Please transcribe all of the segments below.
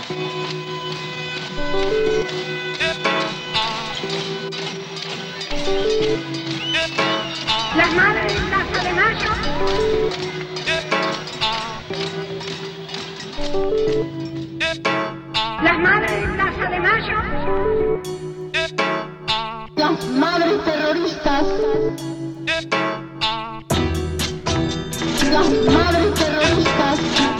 Las madres de Plaza de Mayo. Las madres de Plaza de Mayo. Las madres terroristas. Las madres terroristas.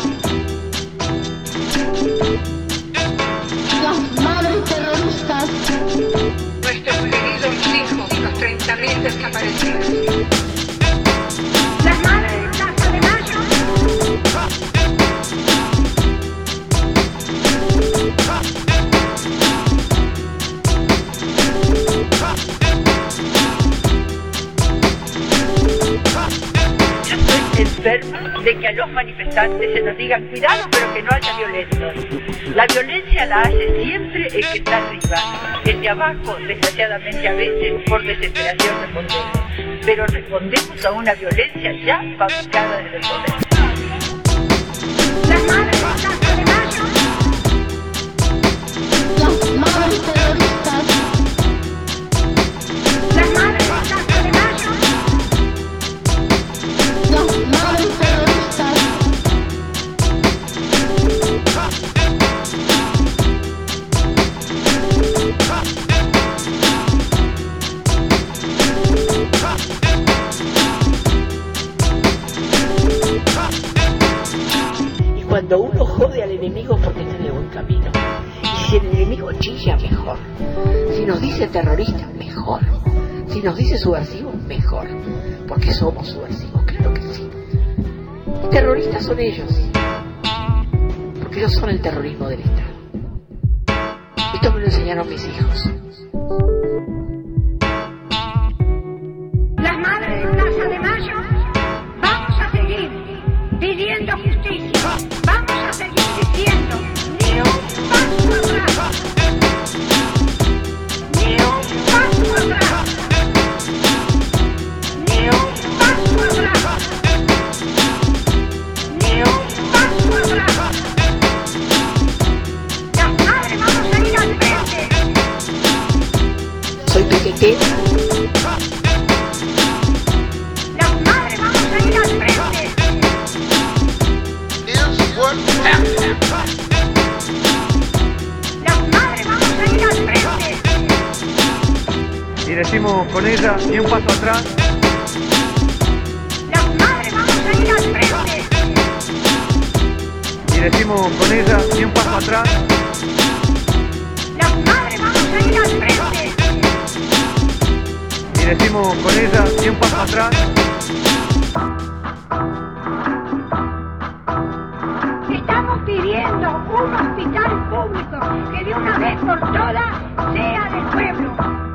Las madres terroristas. Nuestros queridos hijos, los 30.000 desaparecidos. Las madres de Plaza de Mayo. Yo estoy enferma de que a los manifestantes se nos digan cuidado, pero que no haya violentos. La violencia la hace siempre el que está arriba. El de abajo, desgraciadamente a veces, por desesperación respondemos. Pero respondemos a una violencia ya fabricada desde el poder. Las madres de Plaza de Mayo. Las madres terroristas. Las madres de Plaza de Mayo. Las madres terroristas. Y cuando uno jode al enemigo porque está en el buen camino. Y si el enemigo chilla, mejor. Si nos dice terrorista, mejor. Si nos dice subversivo, mejor. Porque somos subversivos, claro que sí. Y terroristas son ellos. Porque ellos son el terrorismo del Estado. Esto me lo enseñaron mis hijos. Las madres de Plaza de Mayo. Vamos a seguir pidiendo justicia. Vamos a seguir diciendo ni un paso atrás. Ni un paso atrás. Ni un paso atrás. Ni un paso atrás. Las madres vamos a ir al frente. Soy pequeña. Las madres vamos a ir al frente. Las madres vamos a ir al frente. Y decimos con ella, ni un paso atrás. Las madres vamos a ir al frente. Y decimos con ella, ni un paso atrás. Las madres vamos a ir al frente. Y decimos con ella, ni un paso atrás. Estamos pidiendo un hospital público que de una vez por todas sea del pueblo.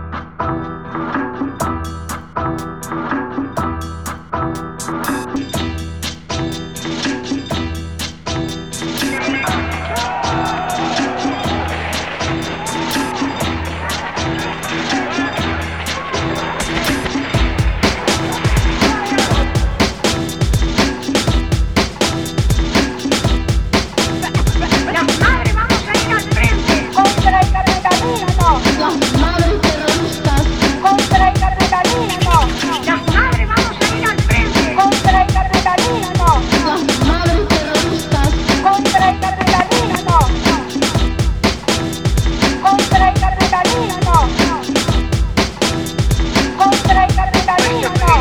Las madres vamos a ir al frente. Contra el cardenalismo no. Las madres terroristas. Contra el cardenalismo no. Las madres vamos a ir al frente. Contra el cardenalismo no. Las madres terroristas. Contra el cardenalismo no. Contra el cardenalismo no. Contra el cardenalismo no.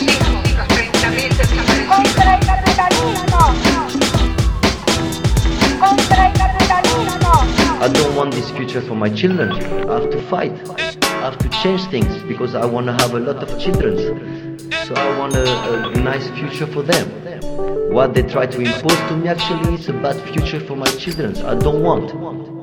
Contra el cardenalismo no. Contra el cardenalismo no. I don't want this future for my children. I have to fight. I have to change things because I want to have a lot of children. So I want a nice future for them. What they try to impose to me actually is a bad future for my children. I don't want.